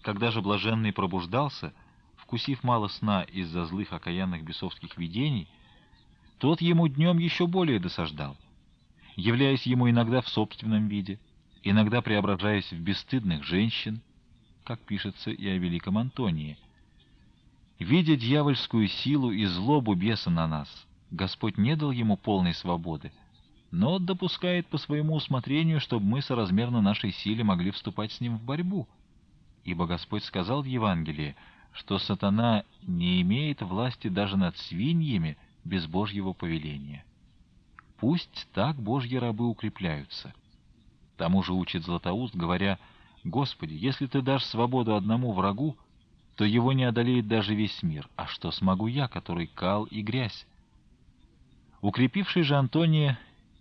Когда же блаженный пробуждался, вкусив мало сна из-за злых окаянных бесовских видений, тот ему днем еще более досаждал, являясь ему иногда в собственном виде, иногда преображаясь в бесстыдных женщин, как пишется и о великом Антонии. Видя дьявольскую силу и злобу беса на нас, Господь не дал ему полной свободы, но допускает по своему усмотрению, чтобы мы соразмерно нашей силе могли вступать с ним в борьбу. Ибо Господь сказал в Евангелии, что сатана не имеет власти даже над свиньями без Божьего повеления. Пусть так Божьи рабы укрепляются. Тому же учит Златоуст, говоря: «Господи, если Ты дашь свободу одному врагу, то его не одолеет даже весь мир. А что смогу я, который кал и грязь?» Укрепивший же Антония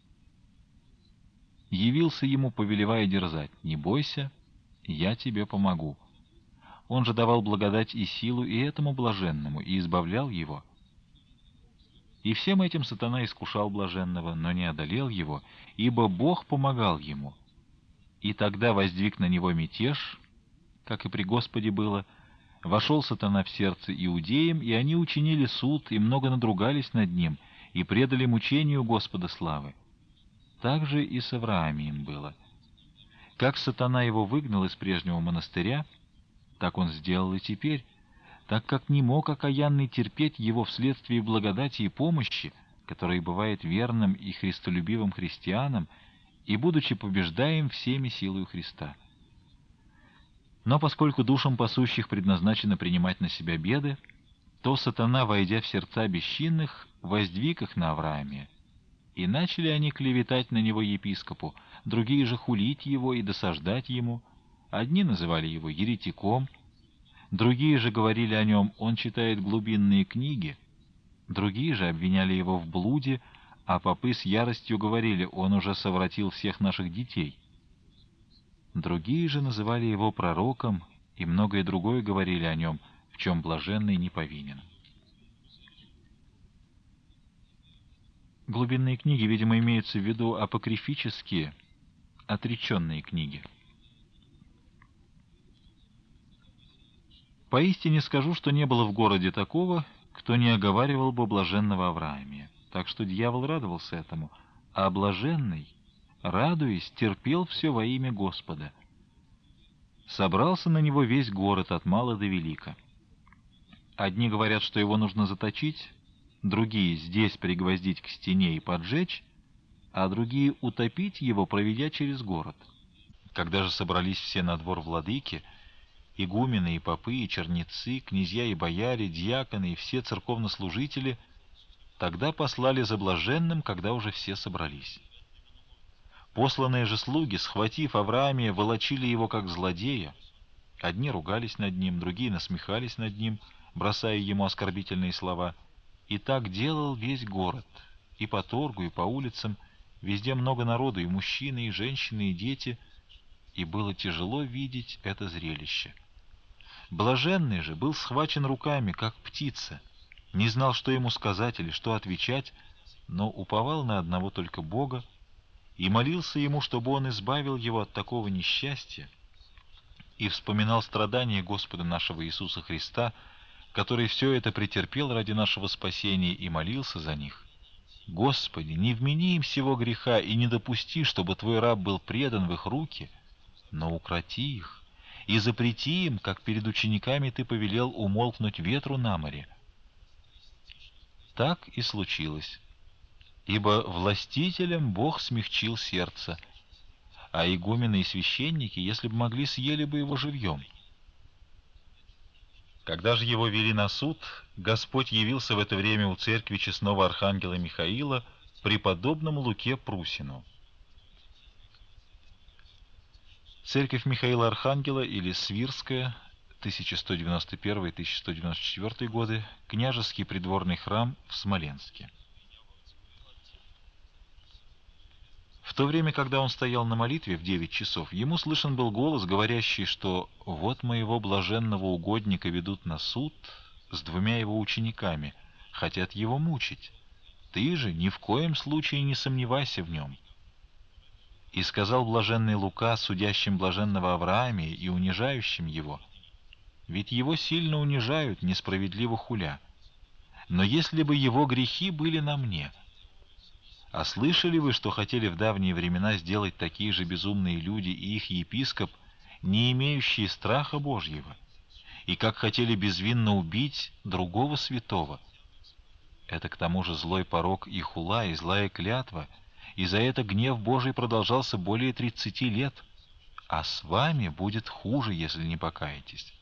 явился ему, повелевая дерзать: «Не бойся, я тебе помогу». Он же давал благодать и силу и этому блаженному, и избавлял его. И всем этим сатана искушал блаженного, но не одолел его, ибо Бог помогал ему. И тогда воздвиг на него мятеж, как и при Господе было. Вошел сатана в сердце иудеям, и они учинили суд, и много надругались над ним, и предали мучению Господа славы. Так же и с Авраамием было. Как сатана его выгнал из прежнего монастыря, так он сделал и теперь, так как не мог окаянный терпеть его вследствие благодати и помощи, которая бывает верным и христолюбивым христианам, и будучи побеждаем всеми силою Христа. Но поскольку душам пасущих предназначено принимать на себя беды, то сатана, войдя в сердца бесчинных, воздвиг их на Аврааме. И начали они клеветать на него епископу, другие же хулить его и досаждать ему. Одни называли его еретиком, другие же говорили о нем: он читает глубинные книги, другие же обвиняли его в блуде, а попы с яростью говорили: он уже совратил всех наших детей. Другие же называли его пророком, и многое другое говорили о нем, в чем блаженный не повинен. Глубинные книги, видимо, имеются в виду апокрифические, отреченные книги. Поистине скажу, что не было в городе такого, кто не оговаривал бы блаженного Авраамия. Так что дьявол радовался этому, а блаженный, радуясь, терпел все во имя Господа. Собрался на него весь город от мала до велика. Одни говорят, что его нужно заточить, другие здесь пригвоздить к стене и поджечь, а другие утопить его, проведя через город. Когда же собрались все на двор владыки, игумены и попы, и чернецы, князья и бояре, дьяконы и все церковнослужители, тогда послали за блаженным, когда уже все собрались. Посланные же слуги, схватив Авраамия, волочили его как злодея. Одни ругались над ним, другие насмехались над ним, бросая ему оскорбительные слова. И так делал весь город, и по торгу, и по улицам, везде много народу, и мужчины, и женщины, и дети, и было тяжело видеть это зрелище. Блаженный же был схвачен руками, как птица, не знал, что ему сказать или что отвечать, но уповал на одного только Бога и молился ему, чтобы он избавил его от такого несчастья, и вспоминал страдания Господа нашего Иисуса Христа, который все это претерпел ради нашего спасения, и молился за них. «Господи, не вмени им сего греха и не допусти, чтобы Твой раб был предан в их руки, но укроти их и запрети им, как перед учениками Ты повелел умолкнуть ветру на море». Так и случилось, ибо властителям Бог смягчил сердце, а игумены и священники, если бы могли, съели бы его живьем. Когда же его вели на суд, Господь явился в это время у церкви честного архангела Михаила преподобному Луке Прусину. Церковь Михаила Архангела, или Свирская, 1191-1194 годы, княжеский придворный храм в Смоленске. В то время, когда он стоял на молитве в 9 часов, ему слышен был голос, говорящий, что «вот моего блаженного угодника ведут на суд с 2 его учениками, хотят его мучить. Ты же ни в коем случае не сомневайся в нем». И сказал блаженный Лука, судящим блаженного Авраамия и унижающим его: ведь его сильно унижают, несправедливо хуля. Но если бы его грехи были на мне... А слышали вы, что хотели в давние времена сделать такие же безумные люди и их епископ, не имеющие страха Божьего, и как хотели безвинно убить другого святого? Это к тому же злой порок и хула, и злая клятва, и за это гнев Божий продолжался более 30 лет, а с вами будет хуже, если не покаетесь.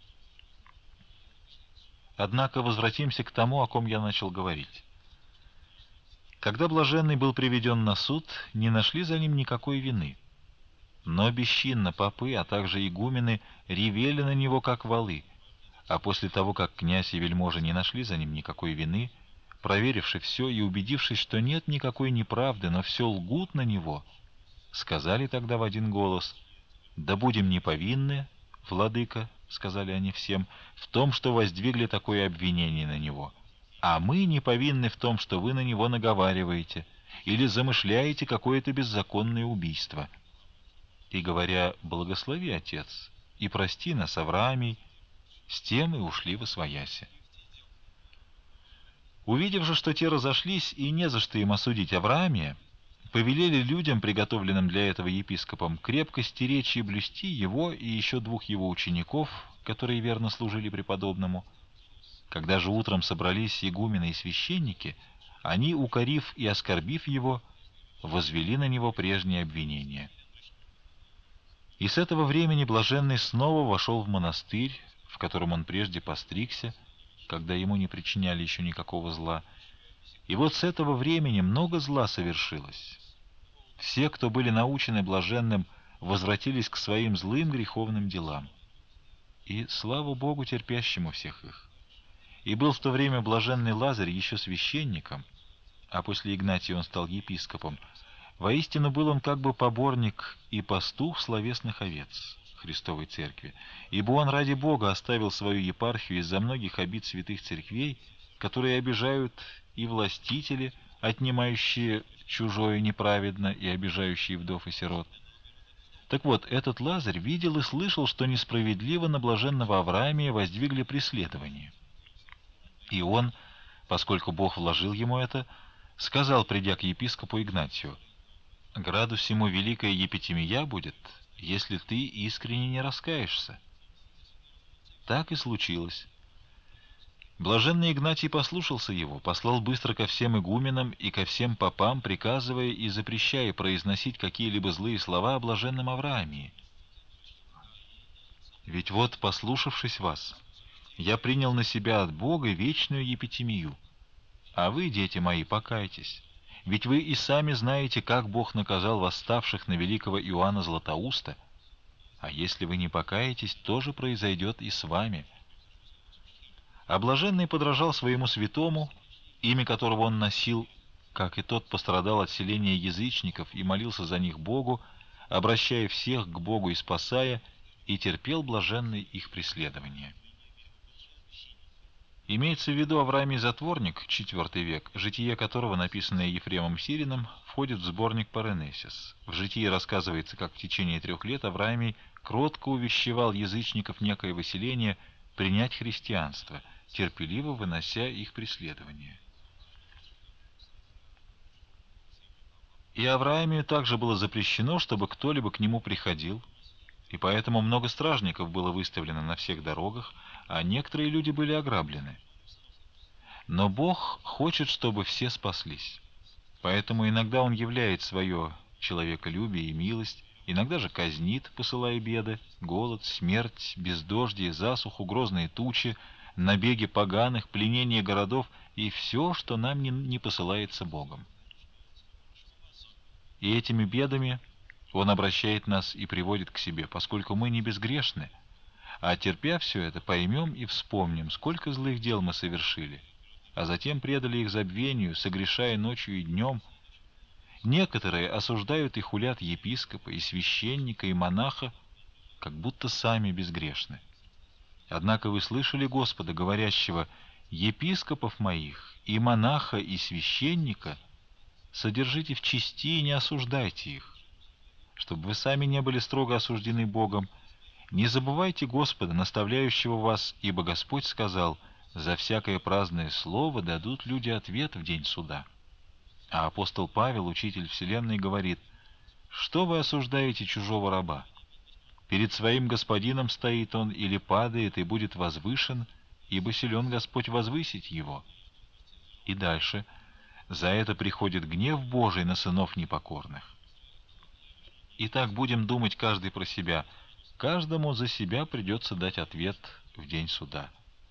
Однако возвратимся к тому, о ком я начал говорить. Когда блаженный был приведен на суд, не нашли за ним никакой вины. Но бесчинно попы, а также игумены ревели на него, как волы, а после того, как князь и вельможи не нашли за ним никакой вины, проверивши все и убедившись, что нет никакой неправды, но все лгут на него, сказали тогда в один голос: «Да будем неповинны, владыка», — сказали они всем, — «в том, что воздвигли такое обвинение на него. А мы не повинны в том, что вы на него наговариваете или замышляете какое-то беззаконное убийство». И говоря: «Благослови, Отец, и прости нас, Авраамий», с тем и ушли восвояси. Увидев же, что те разошлись, и не за что им осудить Авраамия, повелели людям, приготовленным для этого епископом, крепко стеречь и блюсти его и еще 2 его учеников, которые верно служили преподобному. Когда же утром собрались игумены и священники, они, укорив и оскорбив его, возвели на него прежние обвинения. И с этого времени блаженный снова вошел в монастырь, в котором он прежде постригся, когда ему не причиняли еще никакого зла. И вот с этого времени много зла совершилось. Все, кто были научены блаженным, возвратились к своим злым греховным делам. И слава Богу, терпящему всех их. И был в то время блаженный Лазарь еще священником, а после Игнатия он стал епископом. Воистину был он как бы поборник и пастух словесных овец Христовой Церкви, ибо он ради Бога оставил свою епархию из-за многих обид святых церквей, которые обижают и властители, отнимающие чужое неправедно и обижающие вдов и сирот. Так вот, этот Лазарь видел и слышал, что несправедливо на блаженного Авраамия воздвигли преследование. И он, поскольку Бог вложил ему это, сказал, придя к епископу Игнатию: «Граду сему великая епитемия будет, если ты искренне не раскаешься». Так и случилось. Блаженный Игнатий послушался его, послал быстро ко всем игуменам и ко всем попам, приказывая и запрещая произносить какие-либо злые слова о блаженном Авраамии. «Ведь вот, послушавшись вас, я принял на себя от Бога вечную епитемию. А вы, дети мои, покайтесь, ведь вы и сами знаете, как Бог наказал восставших на великого Иоанна Златоуста, а если вы не покаетесь, то же произойдет и с вами». А блаженный подражал своему святому, имя которого он носил, как и тот пострадал от селения язычников и молился за них Богу, обращая всех к Богу и спасая, и терпел блаженный их преследование. Имеется в виду Авраамий Затворник, IV век, житие которого, написанное Ефремом Сириным, входит в сборник Паренесис. В житии рассказывается, как в течение 3 лет Авраамий кротко увещевал язычников некоего селения принять христианство, терпеливо вынося их преследование. И Авраамию также было запрещено, чтобы кто-либо к нему приходил, и поэтому много стражников было выставлено на всех дорогах, а некоторые люди были ограблены. Но Бог хочет, чтобы все спаслись. Поэтому иногда Он являет свое человеколюбие и милость, иногда же казнит, посылая беды, голод, смерть, бездождие, засуху, грозные тучи, набеги поганых, пленение городов и все, что нам не посылается Богом. И этими бедами Он обращает нас и приводит к себе, поскольку мы не безгрешны, а терпя все это, поймем и вспомним, сколько злых дел мы совершили, а затем предали их забвению, согрешая ночью и днем. Некоторые осуждают и хулят епископа, и священника, и монаха, как будто сами безгрешны. Однако вы слышали Господа, говорящего: «Епископов моих, и монаха, и священника содержите в чести и не осуждайте их», чтобы вы сами не были строго осуждены Богом, Не забывайте Господа, наставляющего вас, ибо Господь сказал: «За всякое праздное слово дадут люди ответ в день суда». А апостол Павел, учитель вселенной, говорит: «Что вы осуждаете чужого раба? Перед своим господином стоит он или падает и будет возвышен, ибо силен Господь возвысить его». И дальше: «За это приходит гнев Божий на сынов непокорных». Итак, будем думать каждый про себя. Каждому за себя придется дать ответ в день суда.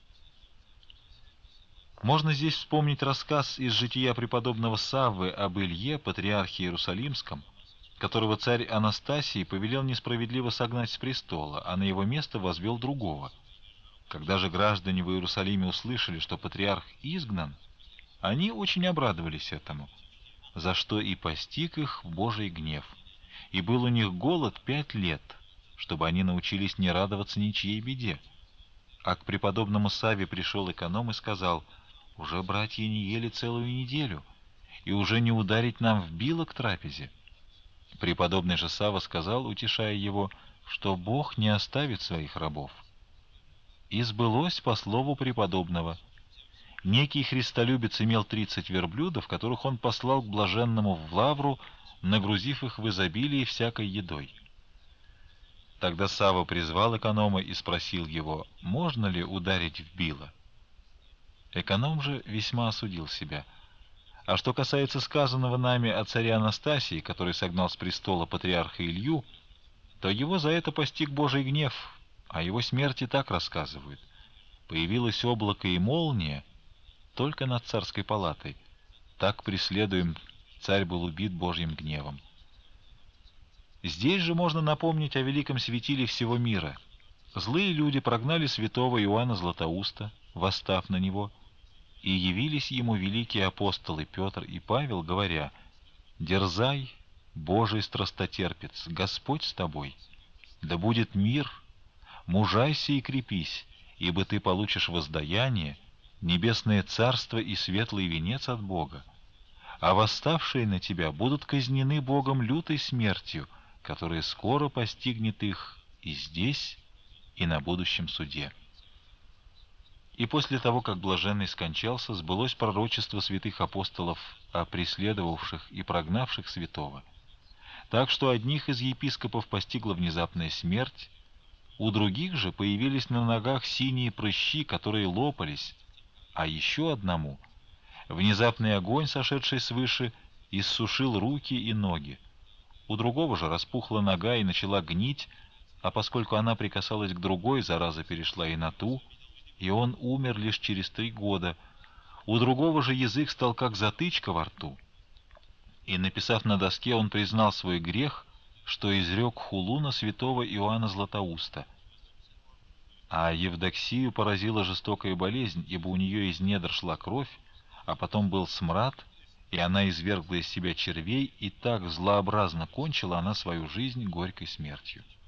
Можно здесь вспомнить рассказ из жития преподобного Саввы об Илье, патриархе Иерусалимском, которого царь Анастасий повелел несправедливо согнать с престола, а на его место возвел другого. Когда же граждане в Иерусалиме услышали, что патриарх изгнан, они очень обрадовались этому, за что и постиг их Божий гнев. И был у них голод 5 лет, чтобы они научились не радоваться ничьей беде. А к преподобному Савве пришел эконом и сказал: «Уже братья не ели целую неделю, и уже не ударить нам в било к трапезе». Преподобный же Савва сказал, утешая его, что Бог не оставит своих рабов. И сбылось по слову преподобного. Некий христолюбец имел 30 верблюдов, которых он послал к блаженному в Лавру, нагрузив их в изобилии всякой едой. Тогда Савва призвал эконома и спросил его, можно ли ударить в било. Эконом же весьма осудил себя. А что касается сказанного нами о царе Анастасии, который согнал с престола патриарха Илью, то его за это постиг Божий гнев, о его смерти так рассказывают. Появилось облако и молния только над царской палатой. Так преследуем, царь был убит Божьим гневом. Здесь же можно напомнить о великом светиле всего мира. Злые люди прогнали святого Иоанна Златоуста, восстав на него, и явились ему великие апостолы Петр и Павел, говоря: «Дерзай, Божий страстотерпец, Господь с тобой, да будет мир, мужайся и крепись, ибо ты получишь воздаяние, небесное царство и светлый венец от Бога, а восставшие на тебя будут казнены Богом лютой смертью, которая скоро постигнет их и здесь, и на будущем суде». И после того, как блаженный скончался, сбылось пророчество святых апостолов о преследовавших и прогнавших святого. Так что одних из епископов постигла внезапная смерть, у других же появились на ногах синие прыщи, которые лопались, а еще одному внезапный огонь, сошедший свыше, иссушил руки и ноги. У другого же распухла нога и начала гнить, а поскольку она прикасалась к другой, зараза перешла и на ту, и он умер лишь через 3 года. У другого же язык стал как затычка во рту. И, написав на доске, он признал свой грех, что изрек хулу на святого Иоанна Златоуста. А Евдоксию поразила жестокая болезнь, ибо у нее из недр шла кровь, а потом был смрад, и она извергла из себя червей, и так злообразно кончила она свою жизнь горькой смертью.